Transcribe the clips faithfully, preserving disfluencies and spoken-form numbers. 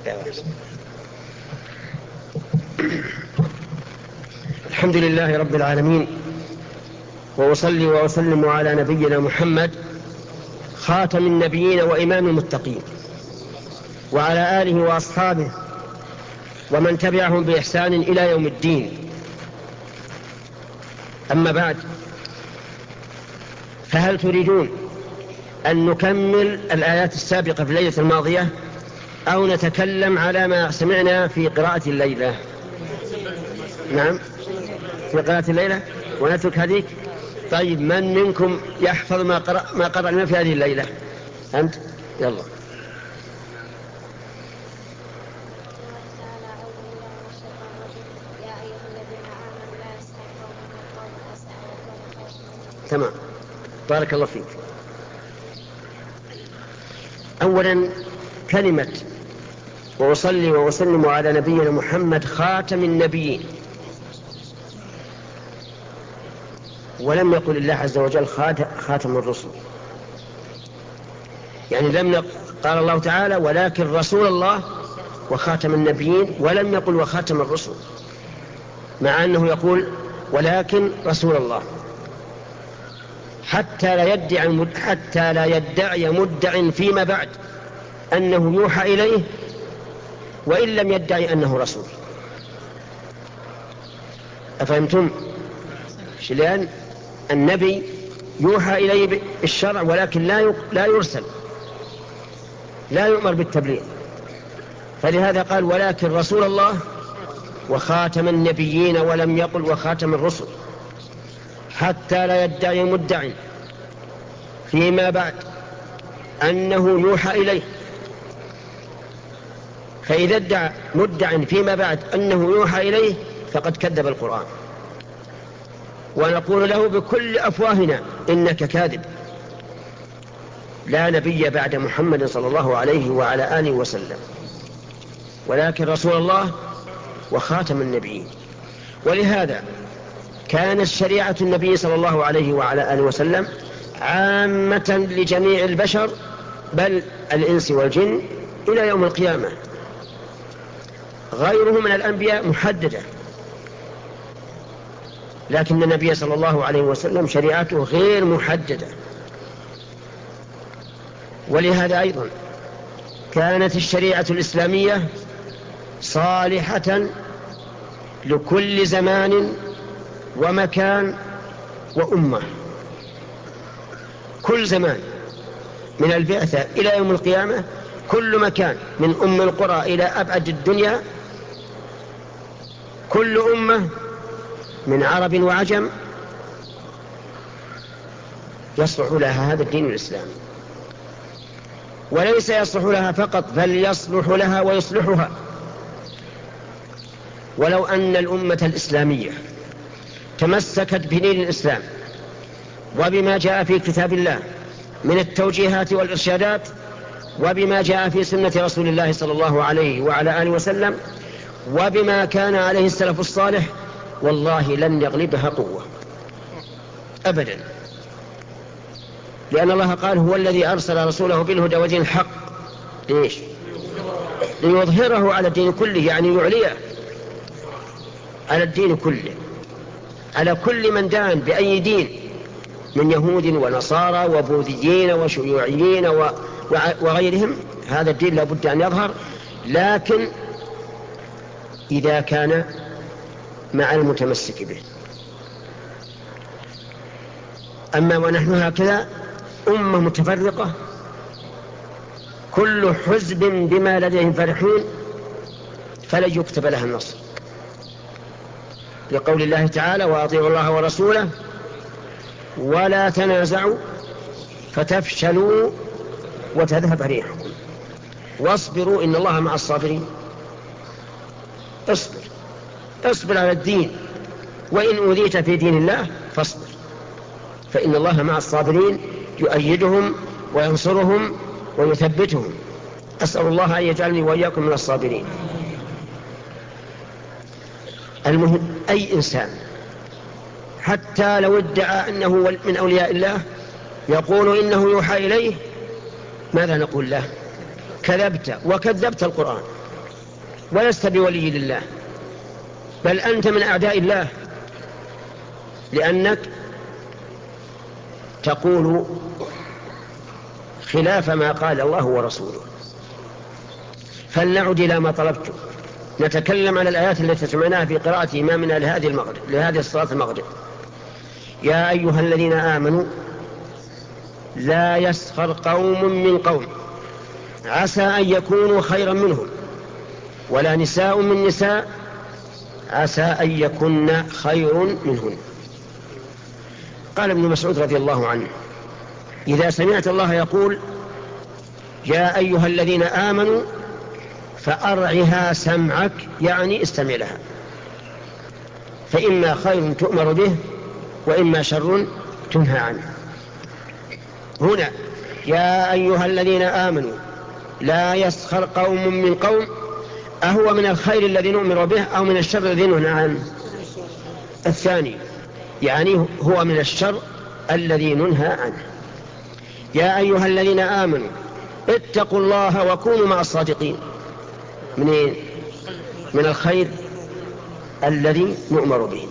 الحمد لله رب العالمين، وأصلي وأسلم على نبينا محمد خاتم النبيين وإمام المتقين، وعلى آله وأصحابه ومن تبعهم بإحسان إلى يوم الدين. أما بعد، فهل تريدون أن نكمل الآيات السابقة في الليلة الماضية أو نتكلم على ما سمعنا في قراءة الليلة؟ نعم، في قراءة الليلة ونترك هذيك. طيب، من منكم يحفظ ما قرأ ما قرأنا في هذه الليلة؟ أنت؟ يلا. تمام، بارك الله فيك. أولا، كلمة وأصلي وأسلم على نبينا محمد خاتم النبيين، ولم يقل الله عز وجل خاتم الرسل، يعني لم يقل، قال الله تعالى ولكن رسول الله وخاتم النبيين، ولم يقل وخاتم الرسل، مع أنه يقول ولكن رسول الله، حتى لا يدعي حتى لا يدعي مدع فيما بعد أنه يوحى إليه وإن لم يدعي أنه رسول. أفهمتم؟ لأن النبي يوحى إليه بالشرع ولكن لا لا يرسل، لا يؤمر بالتبليغ، فلهذا قال ولكن رسول الله وخاتم النبيين، ولم يقل وخاتم الرسل، حتى لا يدعي مدع فيما بعد أنه يوحى إليه. فإذا ادعى مدع فيما بعد أنه يوحى إليه فقد كذب القرآن، ونقول له بكل أفواهنا إنك كاذب، لا نبي بعد محمد صلى الله عليه وعلى آله وسلم، ولكن رسول الله وخاتم النبيين. ولهذا كانت شريعة النبي صلى الله عليه وعلى آله وسلم عامة لجميع البشر، بل الإنس والجن إلى يوم القيامة. غيره من الأنبياء محددة، لكن النبي صلى الله عليه وسلم شريعته غير محددة. ولهذا أيضا كانت الشريعة الإسلامية صالحة لكل زمان ومكان وأمة. كل زمان من البعثة إلى يوم القيامة، كل مكان من أم القرى إلى أبعد الدنيا، كل أمة من عرب وعجم يصلح لها هذا الدين الإسلامي، وليس يصلح لها فقط بل يصلح لها ويصلحها. ولو أن الأمة الإسلامية تمسكت بدين الإسلام وبما جاء في كتاب الله من التوجيهات والإرشادات، وبما جاء في سنة رسول الله صلى الله عليه وعلى آله وسلم، وبما كان عليه السلف الصالح، والله لن يغلبها قوة أبدا، لأن الله قال هو الذي أرسل رسوله بالهدى ودين الحق. ليش؟ ليظهره على الدين كله، يعني يعليه على الدين كله، على كل من دان بأي دين من يهود ونصارى وبوذيين وشيوعيين وغيرهم. هذا الدين لابد أن يظهر، لكن إذا كان مع المتمسك به. أما ونحن هكذا أمة متفرقة كل حزب بما لديهم فرحون، فلن يكتب لها النصر، لقول الله تعالى وأطيعوا الله ورسوله ولا تنازعوا فتفشلوا وتذهب ريحكم واصبروا إن الله مع الصابرين. اصبر اصبر على الدين، وإن أوذيت في دين الله فاصبر، فإن الله مع الصابرين يؤيدهم وينصرهم ويثبتهم. أسأل الله أن يجعلني وإياكم من الصابرين. المهم، أي إنسان حتى لو ادعى أنه من أولياء الله يقول إنه يوحى إليه، ماذا نقول له؟ كذبت وكذبت القرآن، ولست بولي لله، بل أنت من أعداء الله، لأنك تقول خلاف ما قال الله ورسوله. فلنعد إلى ما طلبت، نتكلم على الآيات التي سمعناها في قراءة إمامنا لهذه المغرب لهذه الصلاة المغرب. يا أيها الذين آمنوا لا يسخر قوم من قوم عسى أن يكونوا خيرا منهم، ولا نساء من نساء عسى أن يكن خير منهن. قال ابن مسعود رضي الله عنه: إذا سمعت الله يقول يا أيها الذين آمنوا فأرعها سمعك، يعني استمع لها، فإما خير تؤمر به وإما شر تنهى عنه. هنا يا أيها الذين آمنوا لا يسخر قوم من قوم، أهو من الخير الذي نؤمر به أو من الشر الذي ننهى عنه؟ الثاني، يعني هو من الشر الذي ننهى عنه. يا أيها الذين آمنوا اتقوا الله وكونوا مع الصادقين. من إيه؟ من الخير الذي نؤمر به.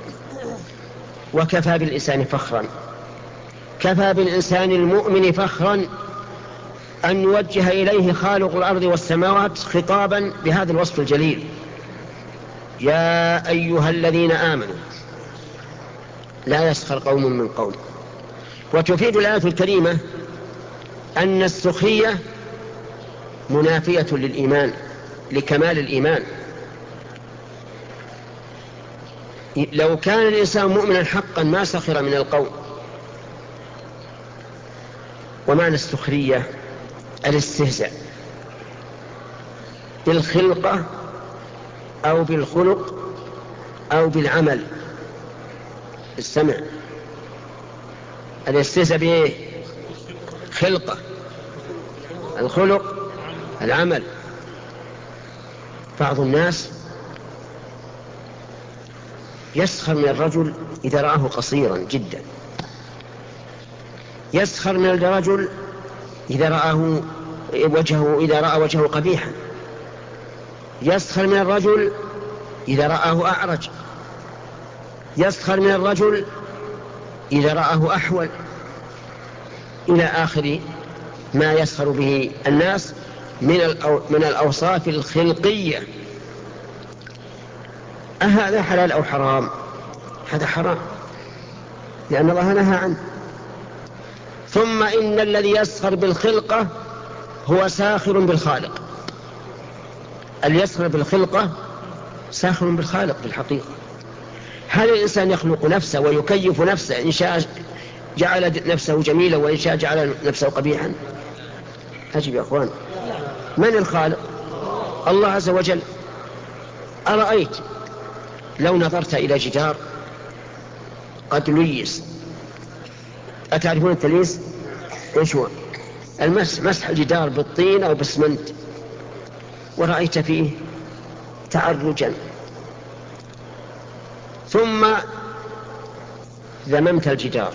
وكفى بالإنسان فخرا، كفى بالإنسان المؤمن فخرا أن يوجه إليه خالق الأرض والسماوات خطابا بهذا الوصف الجليل: يا أيها الذين آمنوا لا يسخر قوم من قوم. وتفيد الآية الكريمة أن السخرية منافية للإيمان، لكمال الإيمان. لو كان الإنسان مؤمنا حقا ما سخر من القوم. ومعنى السخرية الاستهزاء بالخلقة أو بالخلق أو بالعمل. السمع الاستهزاء بإيه؟ خلقة، الخلق، العمل. بعض الناس يسخر من الرجل إذا رآه قصيرا جدا، يسخر من الرجل إذا رآه وجهه إذا رأى وجهه قبيحا، يسخر من الرجل إذا رآه أعرج، يسخر من الرجل إذا رآه أحول، إلى آخر ما يسخر به الناس من من الأوصاف الخلقية. أهذا حلال أو حرام؟ هذا حرام، لأن الله نهى عنه. ثم إن الذي يسخر بالخلقة هو ساخر بالخالق. اللي يسخر بالخلقة ساخر بالخالق بالحقيقة. هل الإنسان يخلق نفسه ويكيف نفسه؟ إن شاء جعل نفسه جميلا وإن شاء جعل نفسه قبيحا. أجب يا أخوان، من الخالق؟ الله عز وجل. أرأيت لو نظرت إلى جدار قد ليس، أتعرفون التليس؟ إيش هو؟ المسح، مسح الجدار بالطين أو بالسمنت، ورأيت فيه تعرجا، ثم ذممت الجدار،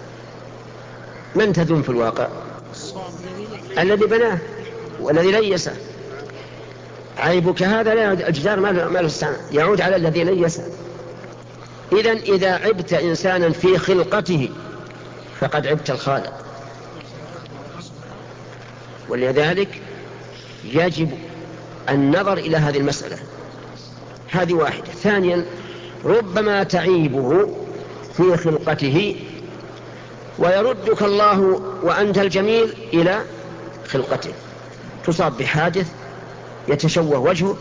من تذم في الواقع؟ الذي بناه والذي ليسه. عيبك هذا لا يعود، الجدار ما له استعنى، يعود على الذي ليسه. إذن إذا عبت إنسانا في خلقته فقد عبت الخالق. ولذلك يجب النظر إلى هذه المسألة. هذه واحدة. ثانيا، ربما تعيبه في خلقته ويردك الله وأنت الجميل إلى خلقته، تصاب بحادث يتشوه وجهك،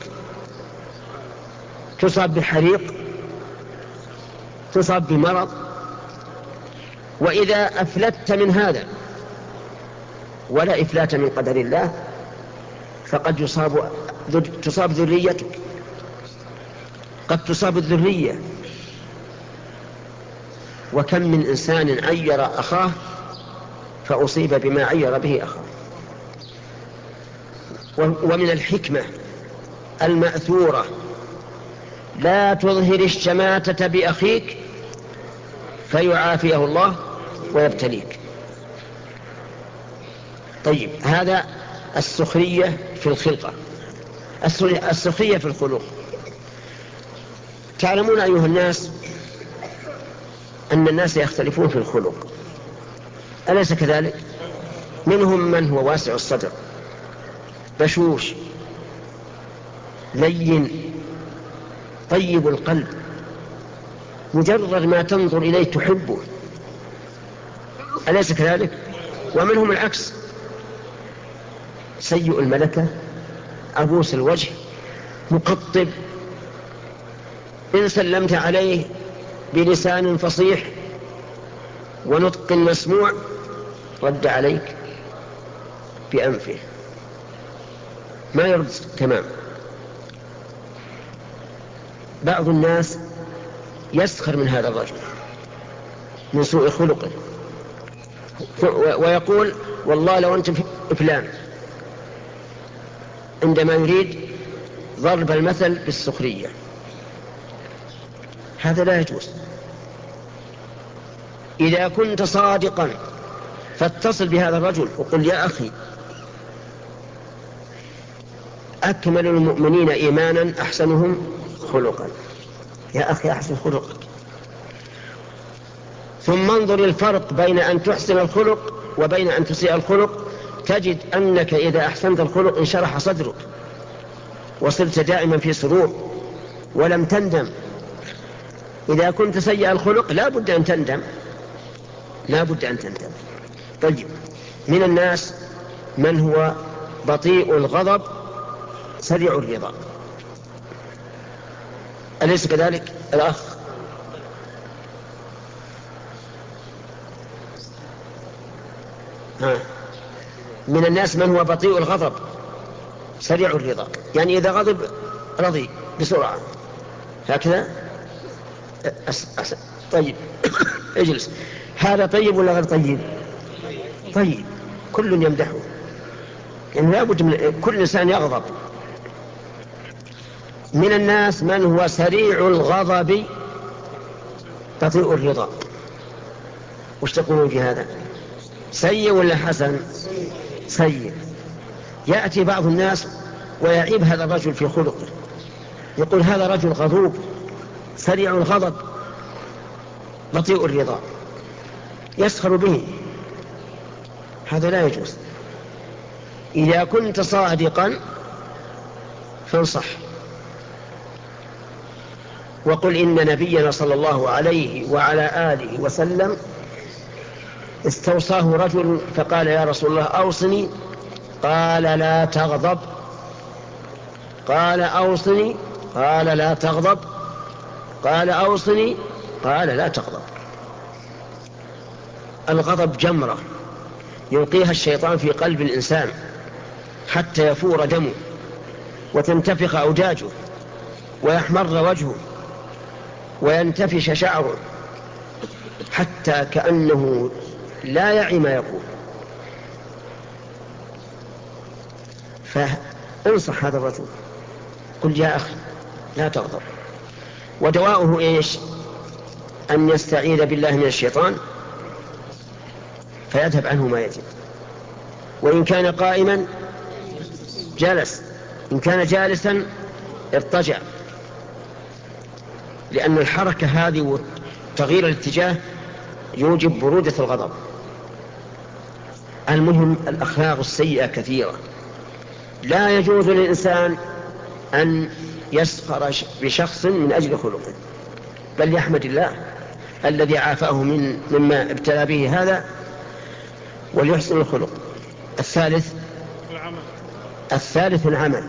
تصاب بحريق، تصاب بمرض. وإذا أفلت من هذا ولا إفلات من قدر الله فقد يصاب تصاب ذريتك، قد تصاب الذرية. وكم من إنسان عير أخاه فأصيب بما عير به أخاه. ومن الحكمة المأثورة لا تظهر الشماتة بأخيك فيعافيه الله ويبتليك. طيب، هذا السخرية في الخلقة. السخرية في الخلق. تعلمون أيها الناس أن الناس يختلفون في الخلق، أليس كذلك؟ منهم من هو واسع الصدر بشوش لين طيب القلب، مجرد ما تنظر إليه تحبه، أليس كذلك؟ ومنهم العكس، سيء الملكة عبوس الوجه مقطب، إن سلمت عليه بلسان فصيح ونطق مسموع رد عليك بأنفه، ما يرد تمام. بعض الناس يسخر من هذا الرجل من سوء خلقه ويقول والله لو أنت فلان، عندما يريد ضرب المثل بالسخرية. هذا لا يجوز. إذا كنت صادقا فاتصل بهذا الرجل وقل يا أخي أكمل المؤمنين إيمانا أحسنهم خلقا، يا أخي أحسن خلقك. ثم انظر الفرق بين أن تحسن الخلق وبين أن تسيء الخلق، تجد أنك إذا أحسنت الخلق انشرح صدرك وصرت دائما في سرور ولم تندم. إذا كنت سيء الخلق لا بد أن تندم، لا بد أن تندم. طيب، من الناس من هو بطيء الغضب سريع الرضا، أليس كذلك الأخ؟ ها. من الناس من هو بطيء الغضب سريع الرضا، يعني إذا غضب رضي بسرعة هكذا. أس أس طيب اجلس. هذا طيب ولا غير طيب؟ طيب، كل يمدحه، يعني لا بد من كل إنسان يغضب. من الناس من هو سريع الغضب بطيء الرضا، وش تقولون في هذا؟ سيء ولا حسن؟ سيء. يأتي بعض الناس ويعيب هذا الرجل في خلقه، يقول هذا رجل غضوب سريع الغضب بطيء الرضا، يسخر به. هذا لا يجوز. إذا كنت صادقا فانصح وقل إن نبينا صلى الله عليه وعلى آله وسلم استوصاه رجل فقال يا رسول الله أوصني، قال لا تغضب، قال أوصني، قال لا تغضب، قال أوصني، قال لا تغضب. الغضب جمرة يلقيها الشيطان في قلب الإنسان حتى يفور دمه وتنتفخ أوداجه ويحمر وجهه وينتفش شعره حتى كأنه لا يعي ما يقول. فانصح هذا الرجل، قل يا أخي لا تغضب. ودواؤه إيش؟ أن يستعيذ بالله من الشيطان فيذهب عنه ما يجب. وإن كان قائما جلس، إن كان جالسا ارتجع، لأن الحركة هذه وتغيير الاتجاه يوجب برودة الغضب. المهم الأخلاق السيئة كثيرة، لا يجوز للإنسان أن يسخر بشخص من أجل خلقه، بل يحمد الله الذي عافاه من مما ابتلى به هذا وليحسن الخلق. الثالث الثالث العمل.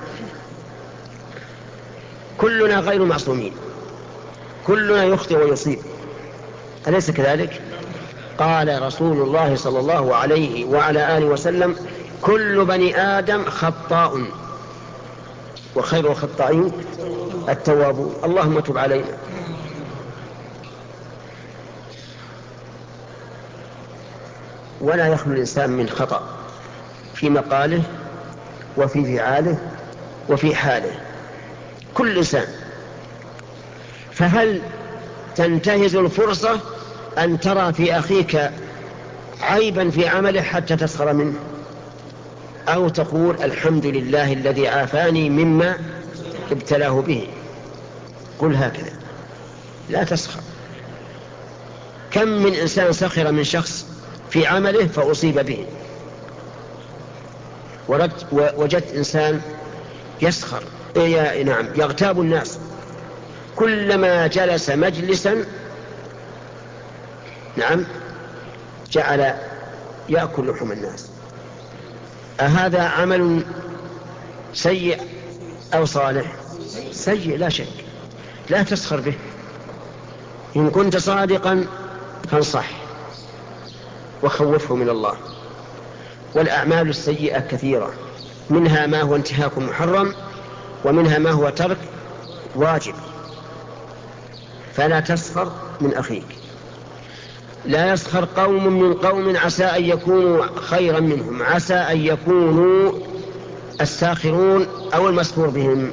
كلنا غير معصومين، كلنا يخطئ ويصيب، أليس كذلك؟ قال رسول الله صلى الله عليه وعلى آله وسلم كل بني آدم خطاء وخير الخطائين التوابون. اللهم تب علينا. ولا يخلو الإنسان من خطأ في مقاله وفي فعاله وفي حاله، كل إنسان. فهل تنتهز الفرصة أن ترى في أخيك عيبا في عمله حتى تسخر منه؟ أو تقول الحمد لله الذي عافاني مما ابتلاه به، قل هكذا لا تسخر. كم من إنسان سخر من شخص في عمله فأصيب به، وجدت إنسان يسخر إيه نعم يغتاب الناس، كلما جلس مجلسا نعم جعل يأكل لحم الناس. أهذا عمل سيء أو صالح؟ سيء لا شك. لا تسخر به، إن كنت صادقا فانصح وخوفه من الله. والأعمال السيئة كثيرة، منها ما هو انتهاك محرم، ومنها ما هو ترك واجب. فلا تسخر من أخيك. لا يسخر قوم من قوم عسى أن يكونوا خيرا منهم. عسى أن يكونوا الساخرون أو المسخور بهم.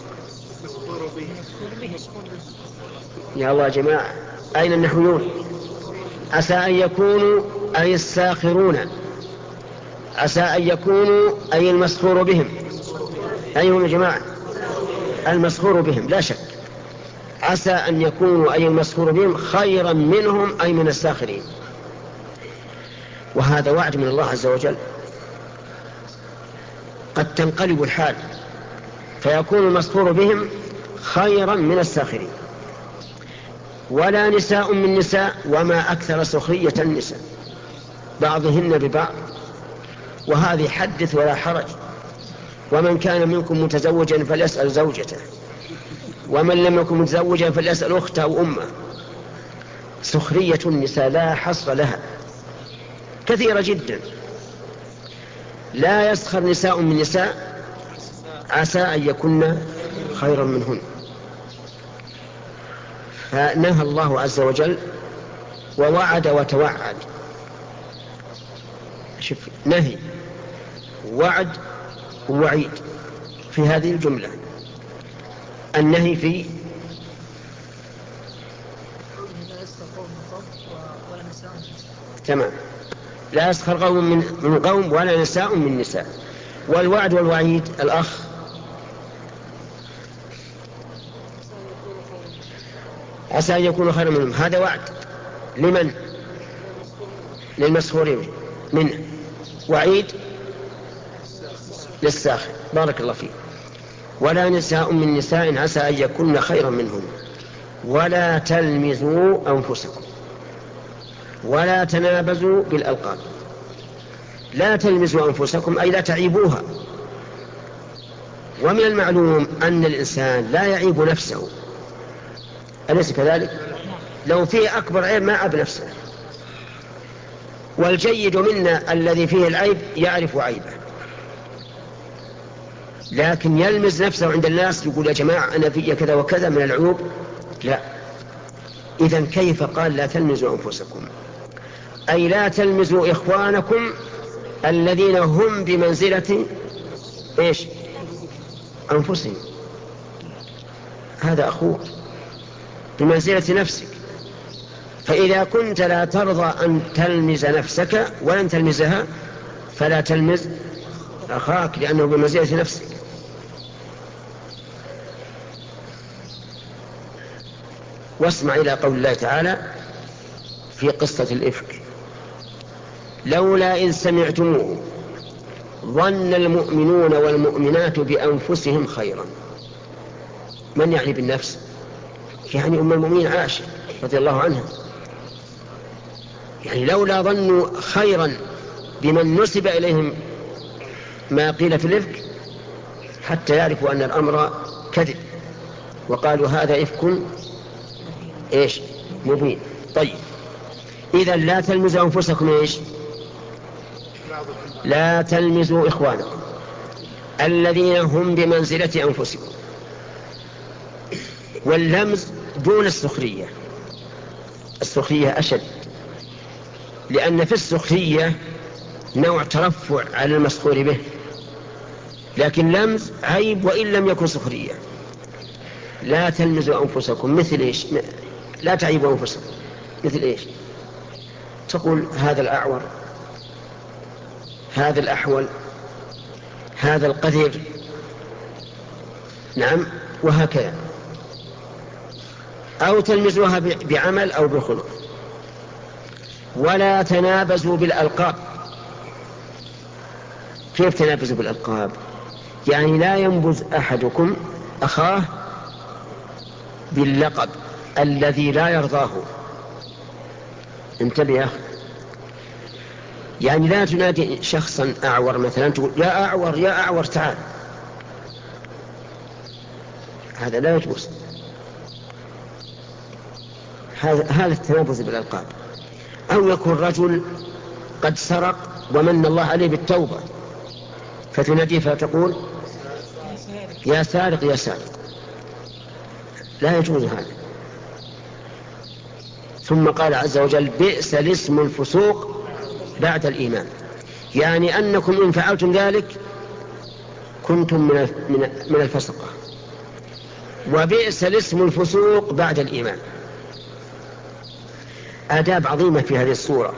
يا الله يا جماعة أين النحويون؟ عسى أن يكونوا أي الساخرون، عسى أن يكونوا أي المسخور بهم. أيهم يا جماعة؟ المسخور بهم لا شك. عسى أن يكونوا أي المسخور بهم خيرا منهم أي من الساخرين. وهذا وعد من الله عز وجل. قد تنقلب الحال فيكون المسخور بهم خيرا من الساخرين. ولا نساء من نساء، وما أكثر سخرية النساء بعضهن ببعض. وهذه حدث ولا حرج. ومن كان منكم متزوجا فليسأل زوجته، ومن لم يكن متزوجا فليسأل أخته أو أمه. سخرية النساء لا حصر لها، كثيرة جدا. لا يسخر نساء من نساء عسى أن يكن خيرا منهن. فنهى الله عز وجل ووعد وتوعد. شوف، نهي وعد ووعيد في هذه الجملة. النهي في تمام، لا يسخر قوم من, من قوم ولا نساء من نساء. والوعد والوعيد الأخ عسى أن يكون خيرا منهم، هذا وعد لمن؟ للمسخورين منه. وعيد للساخر. بارك الله فيه. ولا نساء من نساء عسى أن يكون خيرا منهم. ولا تلمزوا أنفسكم ولا تنابزوا بالألقاب. لا تلمزوا أنفسكم أي لا تعيبوها. ومن المعلوم أن الإنسان لا يعيب نفسه، أليس كذلك؟ لو فيه أكبر عيب ما عاب نفسه. والجيد منا الذي فيه العيب يعرف عيبه، لكن يلمز نفسه عند الناس يقول يا جماعة أنا في كذا وكذا من العيوب. لا. إذن كيف قال لا تلمزوا أنفسكم؟ أي لا تلمزوا إخوانكم الذين هم بمنزلة إيش؟ أنفسهم. هذا أخوك بمنزلة نفسك. فإذا كنت لا ترضى أن تلمز نفسك ولن تلمزها فلا تلمز أخاك لأنه بمنزلة نفسك. واسمع إلى قول الله تعالى في قصة الإفك: لولا إن سمعتموه ظن المؤمنون والمؤمنات بأنفسهم خيرا. من يعني بالنفس؟ يعني أم المؤمنين عائشة رضي الله عنها. يعني لولا ظنوا خيرا بمن نسب إليهم ما قيل في الإفك حتى يعرفوا أن الأمر كذب، وقالوا هذا إفك إيش مبين. طيب، إذا لا تلمزوا أنفسكم إيش؟ لا تلمزوا إخوانكم الذين هم بمنزلة أنفسكم. واللمز دون السخرية. السخرية أشد، لأن في السخرية نوع ترفع على المسخور به، لكن لمز عيب وإن لم يكن سخرية. لا تلمزوا أنفسكم مثل إيش؟ لا تعيبوا أنفسكم مثل إيش؟ تقول هذا الأعور، هذا الأحول، هذا القذر، نعم، وهكذا. أو تلمزوها بعمل أو بخلق. ولا تنابزوا بالألقاب. كيف تنابزوا بالألقاب؟ يعني لا ينبز أحدكم أخاه باللقب الذي لا يرضاه. انتبه يا أخي، يعني لا تنادي شخصا أعور مثلا تقول يا أعور يا أعور تعال، هذا لا يجوز. هذا هذا التنابز بالألقاب. أو يكون رجل قد سرق ومن الله عليه بالتوبة، فتناديه فتقول يا سارق يا سارق، لا يجوز هذا. ثم قال عز وجل بئس الاسم الفسوق بعد الإيمان، يعني أنكم إن فعلتم ذلك كنتم من من الفسقة. وبئس الاسم الفسوق بعد الإيمان. آداب عظيمة في هذه الصورة،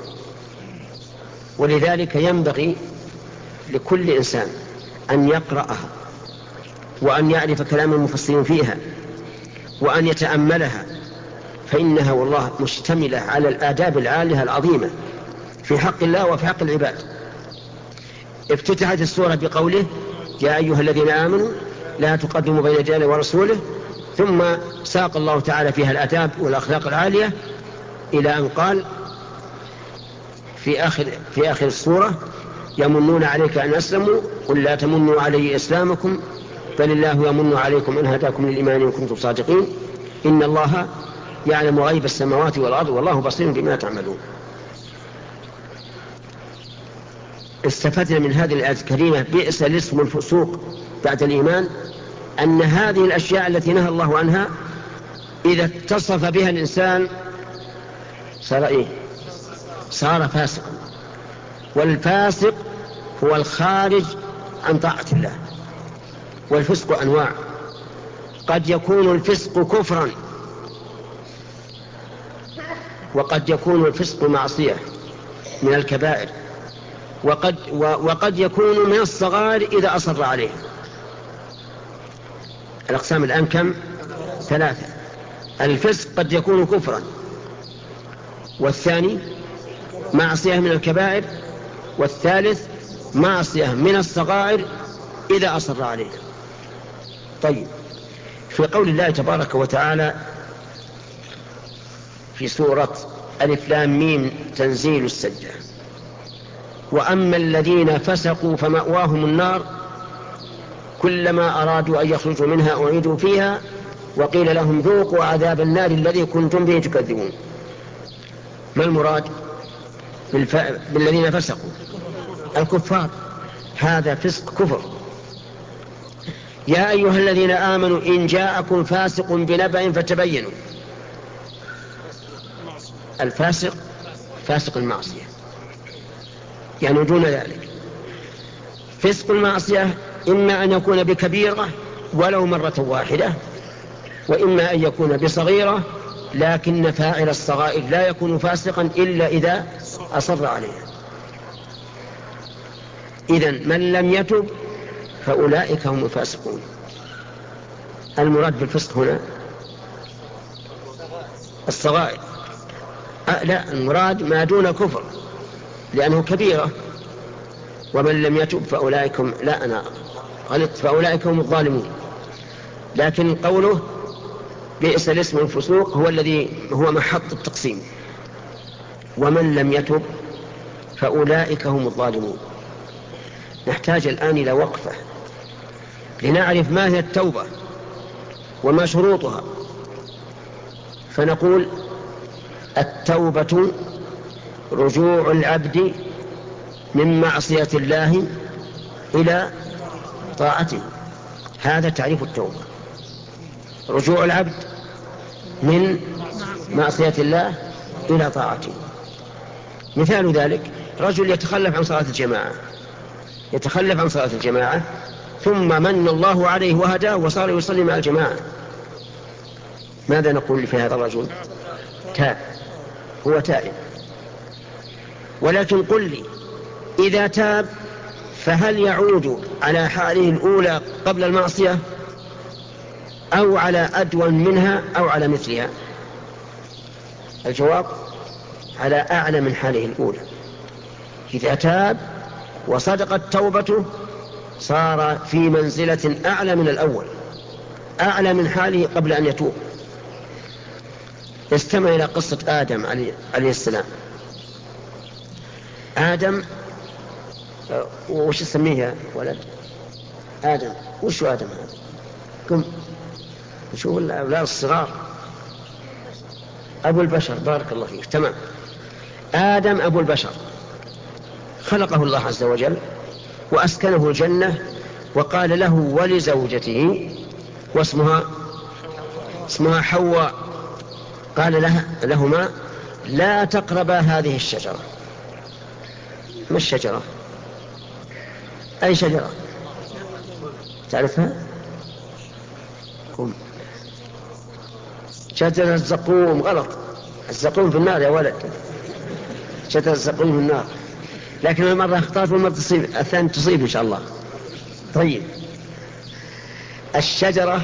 ولذلك ينبغي لكل إنسان أن يقرأها وأن يعرف كلام المفسرين فيها وأن يتأملها، فإنها والله مشتملة على الآداب العالية العظيمة في حق الله وفي حق العباد. افتتحت السورة بقوله يا أيها الذين آمنوا لا تقدموا بين يدي الله ورسوله، ثم ساق الله تعالى فيها الآداب والأخلاق العالية إلى أن قال في آخر, في آخر السورة يمنون عليك أن أسلموا قل لا تمنوا علي إسلامكم بل الله يمن عليكم أن هداكم للإيمان إن كنتم صادقين إن الله يعلم غيب السماوات والأرض والله بصير بما تعملون. استفدنا من هذه الآية الكريمة بئس الاسم الفسوق بعد الإيمان أن هذه الأشياء التي نهى الله عنها إذا اتصف بها الإنسان صار إيه؟ صار فاسقا. والفاسق هو الخارج عن طاعة الله. والفسق أنواع، قد يكون الفسق كفرا وقد يكون الفسق معصية من الكبائر، وقد, وقد يكون من الصغائر إذا أصر عليه. الأقسام الآن كم؟ ثلاثة. الفسق قد يكون كفرا، والثاني معصية من الكبائر، والثالث معصية من الصغائر إذا أصر عليه. طيب، في قول الله تبارك وتعالى في سورة ألف لام ميم تنزيل السجدة وأما الذين فسقوا فمأواهم النار كلما أرادوا أن يخرجوا منها أعيدوا فيها وقيل لهم ذوقوا عذاب النار الذي كنتم به تكذبون. ما المراد بالف... بالذين فسقوا؟ الكفار، هذا فسق كفر. يا أيها الذين آمنوا إن جاءكم فاسق بنبأ فتبينوا. الفاسق فاسق المعصية، يعني دون ذلك. فسق المعصية إما أن يكون بكبيرة ولو مرة واحدة، وإما أن يكون بصغيرة لكن فاعل الصغائر لا يكون فاسقا إلا إذا أصر عليها. إذن من لم يتب فأولئك هم الفاسقون. المراد بالفسق هنا الصغائر، أه لا، المراد ما دون كفر لأنه كبيرة. ومن لم يتب فأولئك هم، لا أنا غلط، فأولئك هم الظالمون. لكن قوله بئس الاسم الفسوق هو الذي هو محط التقسيم. ومن لم يتب فأولئك هم الظالمون. نحتاج الآن إلى وقفة لنعرف ما هي التوبة وما شروطها. فنقول التوبة رجوع العبد من معصية الله إلى طاعته، هذا تعريف التوبة. رجوع العبد من معصية الله إلى طاعته. مثال ذلك رجل يتخلف عن صلاة الجماعة، يتخلف عن صلاة الجماعة ثم من الله عليه وهداه وصار يصلي مع الجماعة، ماذا نقول في هذا الرجل؟ تاب، هو تائب. ولكن قل لي إذا تاب فهل يعود على حاله الأولى قبل المعصية أو على أدون منها أو على مثلها؟ الجواب على أعلى من حاله الأولى. إذا تاب وصدقت توبته صار في منزلة أعلى من الأول، أعلى من حاله قبل أن يتوب. استمع إلى قصة آدم عليه السلام. آدم وش اسميه يا ولد؟ آدم وش آدم هذا؟ كم نشوف الأولاد الصغار. أبو البشر، بارك الله فيك، تمام. آدم أبو البشر، خلقه الله عز وجل وأسكنه الجنة وقال له ولزوجته واسمها اسمها حواء، قال لها لهما لا تقربا هذه الشجرة. ما الشجرة؟ أي شجرة تعرفها؟ قم. شجرة الزقوم. غلط، الزقوم في النار يا ولد، شجرة الزقوم في النار. لكن المرة اختارت والمرة تصيب، الثاني تصيب إن شاء الله. طيب، الشجرة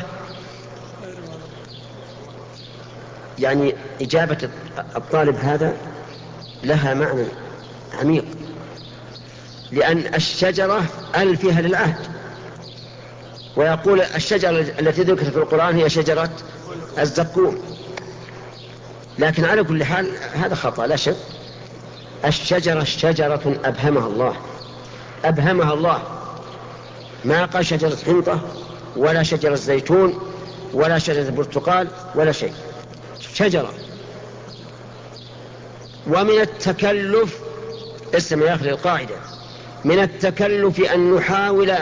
يعني إجابة الطالب هذا لها معنى عميق، لأن الشجرة أل فيها للعهد، ويقول الشجرة التي ذكرت في القرآن هي شجرة الزقوم. لكن على كل حال هذا خطأ لا شك. الشجرة شجرة أبهمها الله، أبهمها الله، ما قال شجرة حنطة ولا شجرة زيتون ولا شجرة برتقال ولا شيء، شجرة. ومن التكلف، اسم يا أخي القاعدة، من التكلف أن نحاول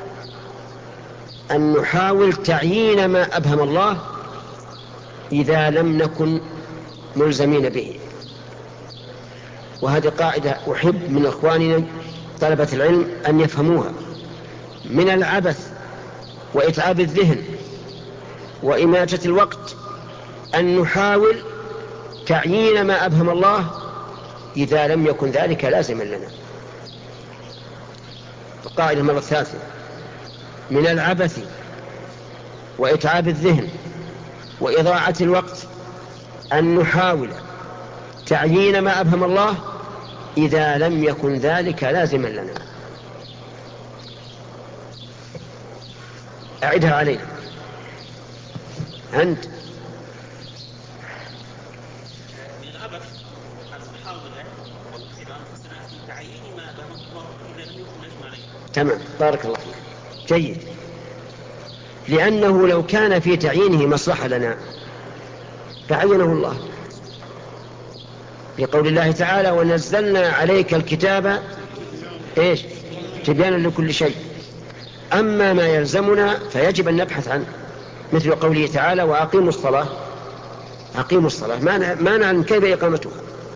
أن نحاول تعيين ما أبهم الله إذا لم نكن ملزمين به. وهذه قاعدة أحب من إخواننا طلبة العلم أن يفهموها. من العبث وإتعاب الذهن وإماتة الوقت أن نحاول تعيين ما أبهم الله إذا لم يكن ذلك لازما لنا. القاعدة مرة ثالثة: من العبث وإتعاب الذهن وإضاعة الوقت أن نحاول تعيين ما أبهم الله إذا لم يكن ذلك لازما لنا. أعدها علينا. أنت من العبث المحاولة والخلاف في تعيين ما أبهم الله إذا لم يكن لازما عليه. تمام، بارك الله فيك، جيد. لأنه لو كان في تعيينه مصلحة لنا تعينه الله، لقول الله تعالى: ونزلنا عليك الكتاب إيش؟ تبيانا لكل شيء. أما ما يلزمنا فيجب أن نبحث عنه، مثل قوله تعالى: وأقيموا الصلاة. أقيموا الصلاة ما نعلم كيف إقامتها.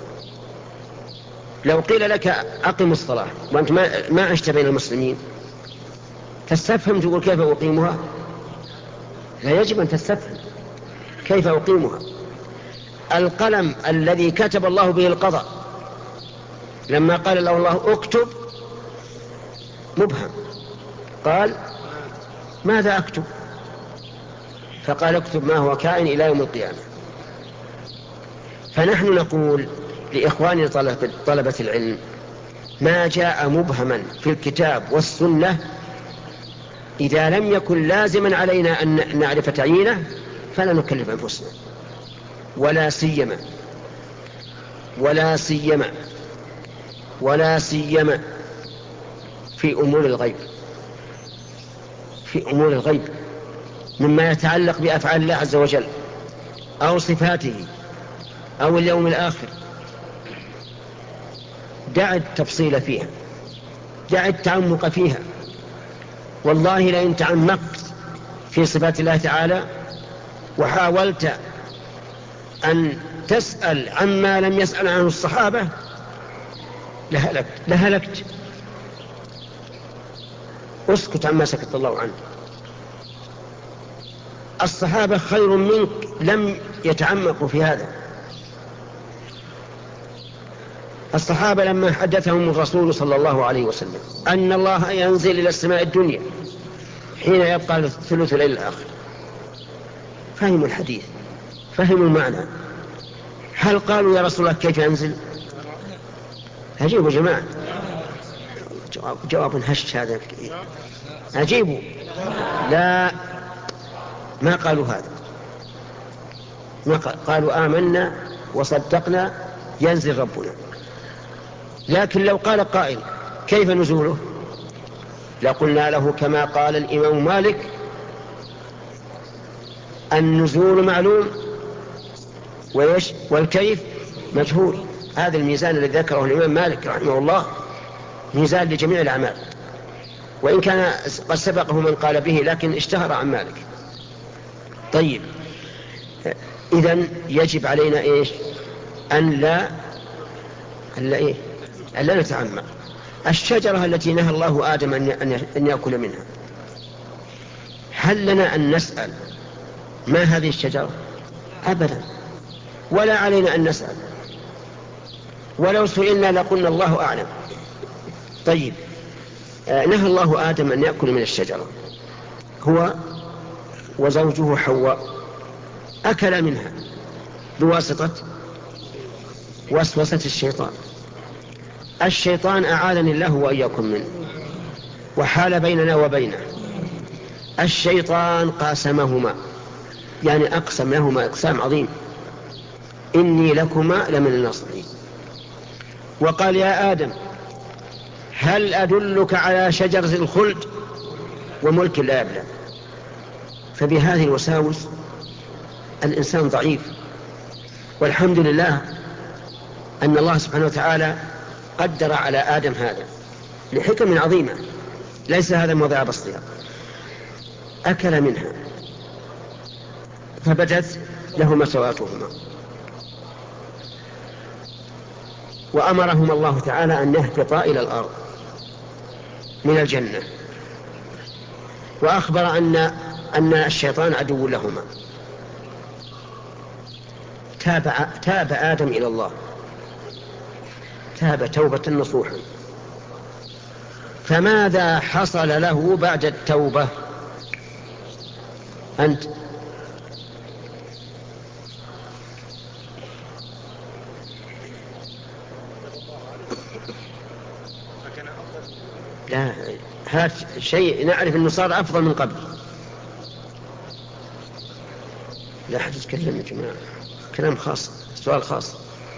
لو قيل لك أقيموا الصلاة وأنت ما, ما عشت بين المسلمين تستفهم تقول كيف أقيمها؟ لا، يجب أن تستفهم كيف أقيمها. القلم الذي كتب الله به القضاء لما قال له الله اكتب مبهم، قال ماذا أكتب؟ فقال اكتب ما هو كائن إلى يوم القيامة. فنحن نقول لإخواننا طلبة العلم: ما جاء مبهما في الكتاب والسنة إذا لم يكن لازما علينا أن نعرف تعيينه فلا نكلف أنفسنا، ولا سيما ولا سيما ولا سيما في أمور الغيب، في أمور الغيب مما يتعلق بأفعال الله عز وجل أو صفاته أو اليوم الآخر. دع التفصيل فيها، دع التعمق فيها. والله لئن تعمقت في صفات الله تعالى وحاولت أن تسأل عما لم يسأل عنه الصحابة لهلكت, لهلكت. اسكت عما سكت الله عنه. الصحابة خير منك لم يتعمقوا في هذا. الصحابة لما حدثهم الرسول صلى الله عليه وسلم أن الله ينزل إلى السماء الدنيا حين يبقى ثلث الليل الآخر فهموا الحديث، فهموا المعنى. هل قالوا يا رسول الله كيف ينزل؟ أجيبوا جماعة، جواب, جواب هش هذا، أجيبوا. لا، ما قالوا هذا، ما قالوا آمنا وصدقنا ينزل ربنا. لكن لو قال قائل كيف نزوله لقلنا له كما قال الإمام مالك النزول معلوم ويش والكيف مجهول. هذا الميزان الذي ذكره الإمام مالك رحمه الله ميزان لجميع الأعمال، وإن كان قد سبقه من قال به لكن اشتهر عن مالك. طيب، إذن يجب علينا إيش؟ أن لا أن لا, إيه؟ أن لا نتعمى. الشجرة التي نهى الله آدم أن يأكل منها، هل لنا أن نسأل ما هذه الشجرة؟ أبدا، ولا علينا أن نسأل، ولو سئلنا لقلنا الله أعلم. طيب، نهى الله آدم أن يأكل من الشجرة، هو وزوجه حواء أكل منها بواسطة وسوسة الشيطان. الشيطان أعاذني الله وإياكم منه وحال بيننا وبينه. الشيطان قاسمهما، يعني أقسم لهما إقسام عظيم، إني لكما لمن الناصحين، وقال يا آدم هل أدلك على شجرة الخلد وملك لا يبلى. فبهذه الوساوس الإنسان ضعيف، والحمد لله أن الله سبحانه وتعالى قدر على آدم هذا لحكم عظيمة، ليس هذا موضع بسطها. أكل منها فبدت لهما سواتهما، وأمرهما الله تعالى أن يهبطا إلى الأرض من الجنة، وأخبر أن أن الشيطان عدو لهما. تاب, تاب آدم إلى الله، تاب توبة نصوحا. فماذا حصل له بعد التوبة؟ أنت لا، هذا شيء نعرف أنه صار أفضل من قبل. لا أحد يتكلم يا جماعة، كلام خاص، سؤال خاص.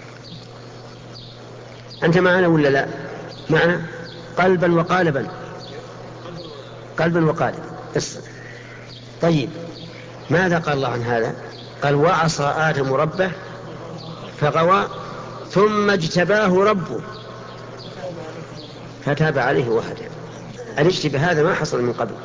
أنت معنا ولا لا؟ معنا قلبا وقالبا، قلبا وقالبا بس. طيب، ماذا قال الله عن هذا؟ قال وعصى آدم ربه فغوى ثم اجتباه ربه فتاب عليه وهدى. الاجتباء هذا ما حصل من قبل،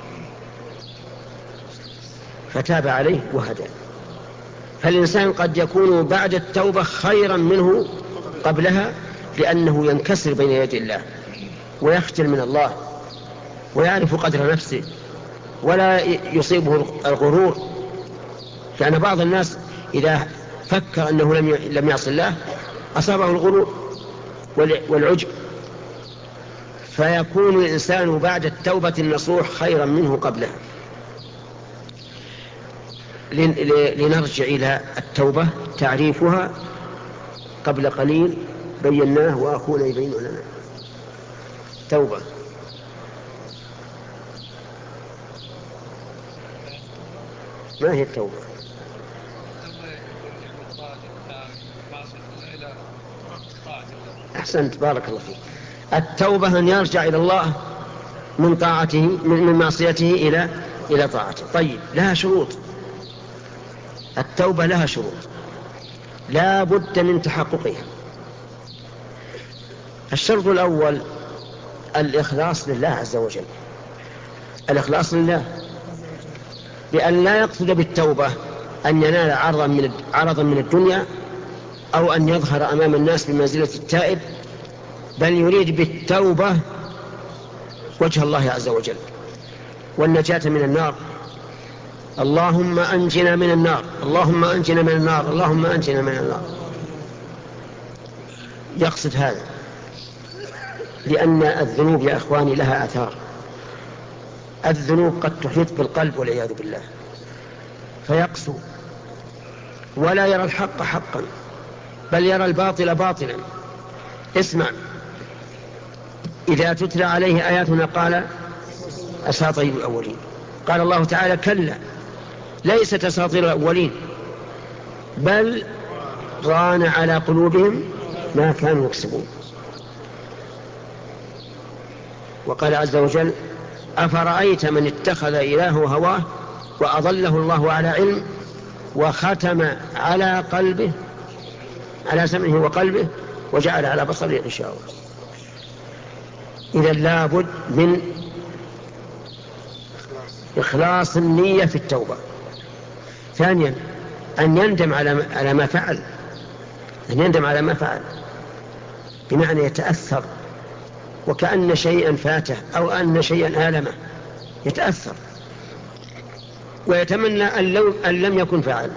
فتاب عليه وهدى. فالإنسان قد يكون بعد التوبة خيرا منه قبلها، لأنه ينكسر بين يدي الله ويخجل من الله ويعرف قدر نفسه ولا يصيبه الغرور. لأن بعض الناس إذا فكر أنه لم يعصي الله أصابه الغرور والعجب، فيكون الإنسان بعد التوبة النصوح خيرا منه قبلها. لنرجع إلى التوبة، تعريفها قبل قليل بيناه وأخونا يبين لنا. توبة ما هي التوبة؟ أحسنت، بارك الله فيك. التوبة أن يرجع إلى الله من طاعته من معصيته إلى إلى طاعته. طيب، لها شروط، التوبة لها شروط لا بد من تحققها. الشرط الأول الإخلاص لله عز وجل، الإخلاص لله، بأن لا يقصد بالتوبة أن ينال عرضا من عرضا من الدنيا أو أن يظهر أمام الناس بمنزلة التائب، بل يريد بالتوبة وجه الله عز وجل والنجاة من النار. اللهم أنجنا من النار، اللهم أنجنا من النار، اللهم أنجنا من النار. يقصد هذا، لأن الذنوب يا أخواني لها آثار. الذنوب قد تحيط بالقلب والعياذ بالله فيقسو ولا يرى الحق حقا بل يرى الباطل باطلا. اسمع، إذا تتلى عليه آياتنا قال أساطير الأولين. قال الله تعالى كلا ليست أساطير الأولين بل ران على قلوبهم ما كانوا يكسبون. وقال عز وجل أفرأيت من اتخذ إلهه هواه وأضله الله على علم وختم على قلبه على سمعه وقلبه وجعل على بصره غشاوة. إذا لابد من إخلاص النية في التوبة. ثانيا أن يندم على ما فعل، أن يندم على ما فعل بمعنى يتأثر وكأن شيئا فاته أو أن شيئا آلمه، يتأثر ويتمنى أن, لو أن لم يكن فعل.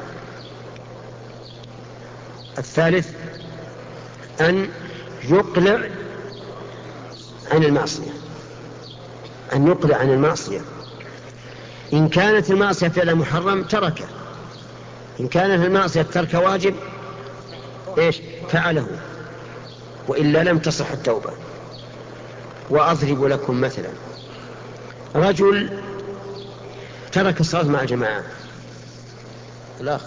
الثالث أن يقلع عن المعصية، أن يقلع عن المعصية. إن كانت المعصية فعل محرم تركه، إن كانت المعصية ترك واجب إيش فعله، وإلا لم تصح التوبة. وأضرب لكم مثلا، رجل ترك الصلاة مع الجماعة، الأخ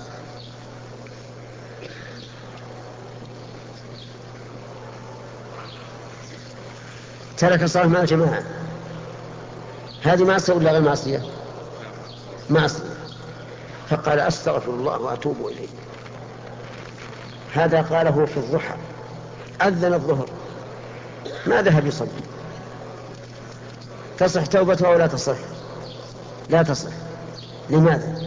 ترك الصلاة مع الجماعة، هذه معصية ولا غير معصية؟ معصية. فقال أستغفر الله وأتوب إليه. هذا قاله في الضحى، أذن الظهر ما ذهب يصلي. تصح توبته أو لا تصح؟ لا تصح. لماذا؟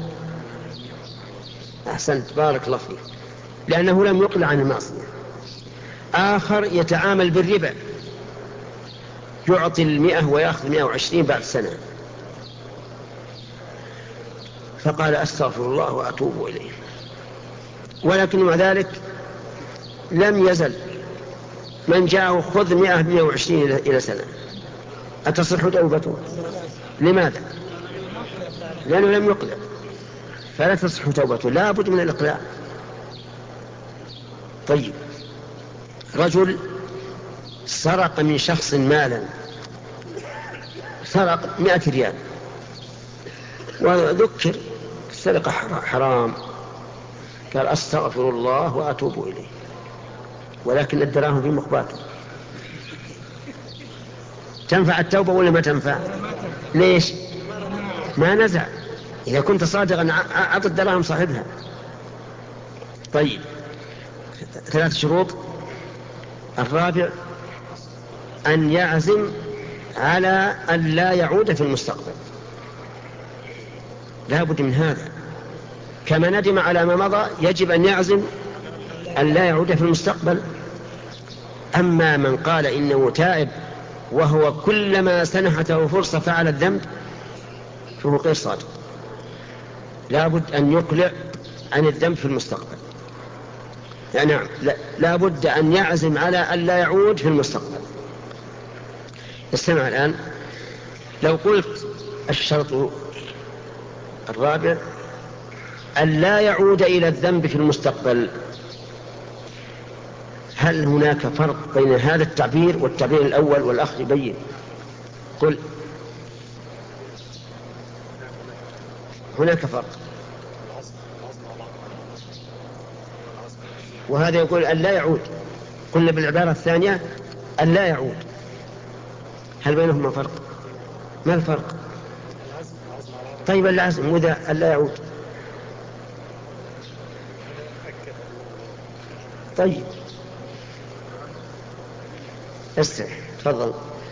أحسنت بارك الله فيك، لأنه لم يقلع عن المعصية. آخر يتعامل بالربا، يعطي المئة ويأخذ مئة وعشرين بعد سنة، فقال أستغفر الله وأتوب إليه، ولكن مع ذلك لم يزل من جاءه خذ مئة مئة وعشرين إلى سنة. أتصح توبته؟ لماذا؟ لأنه لم يقلع، فلا تصح توبته، لا بد من الإقلاع. طيب، رجل سرق من شخص مالا، سرق مئة ريال وذكر السرقة حرام، قال أستغفر الله وأتوب إليه، ولكن الدراهم في مخباته. تنفع التوبة ولا ما تنفع؟ ليش؟ ما نزع. إذا كنت صادقا أعط الدراهم صاحبها. طيب، ثلاث شروط. الرابع أن يعزم على أن لا يعود في المستقبل، لا بد من هذا. كما ندم على ما مضى يجب أن يعزم أن لا يعود في المستقبل. أما من قال إنه تائب وهو كلما سنحته فرصة فعل الذنب فهو غير صادق، لا بد أن يقلع عن الذنب في المستقبل. يعني نعم، لا بد أن يعزم على أن لا يعود في المستقبل. استمع الآن، لو قلت الشرط الرابع أن لا يعود إلى الذنب في المستقبل، هل هناك فرق بين هذا التعبير والتعبير الأول والآخر؟ يبين. قل هناك فرق. وهذا يقول أن لا يعود، قلنا بالعبارة الثانية أن لا يعود، هل بينهما فرق؟ ما الفرق؟ طيب العزم وذا أن لا يعود. طيب استرح، تفضل.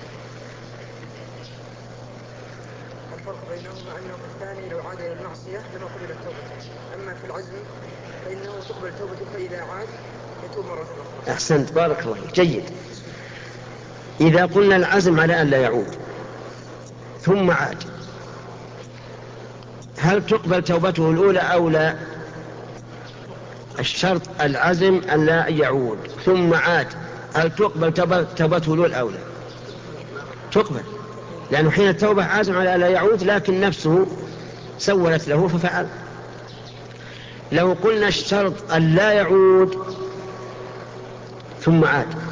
الفرق بينهما أنه في الثاني لو عاد إلى المعصية لما قبلت توبته، أما في العزم فإنه تقبل توبته فإذا عاد يتوب مرة أخرى. أحسنت بارك الله فيك، جيد. إذا قلنا العزم على أن لا يعود ثم عاد، هل تقبل توبته الأولى أو لا؟ الشرط العزم أن لا يعود ثم عاد، هل تقبل توبته له الأولى؟ تقبل، لأنه حين التوبة عازم على لا يعود، لكن نفسه سولت له ففعل. لو قلنا اشترط أن لا يعود ثم عاد